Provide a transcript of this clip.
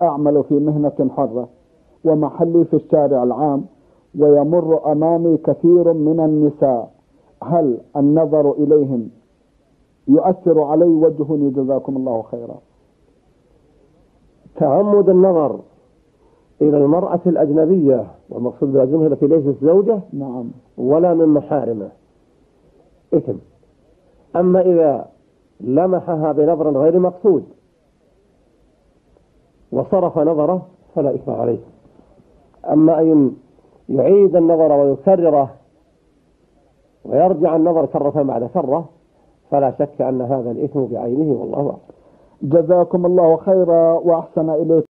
أعمل في مهنة حرة ومحلي في الشارع العام ويمر أمامي كثير من النساء، هل النظر إليهم يؤثر علي وجهني؟ جزاكم الله خيرا. تعمد النظر إلى المرأة الأجنبية، والمقصود بالأجنبية التي ليست زوجة، نعم، ولا من محارمه، إثم. أما إذا لمحها بنظر غير مقصود وصرف نظره فلا إثم عليه. أما أن يعيد النظر ويكرره ويرجع النظر كرة بعد كرة فلا شك أن هذا الإثم بعينه، والله أعلم. جزاكم الله خيرا وأحسن إليكم.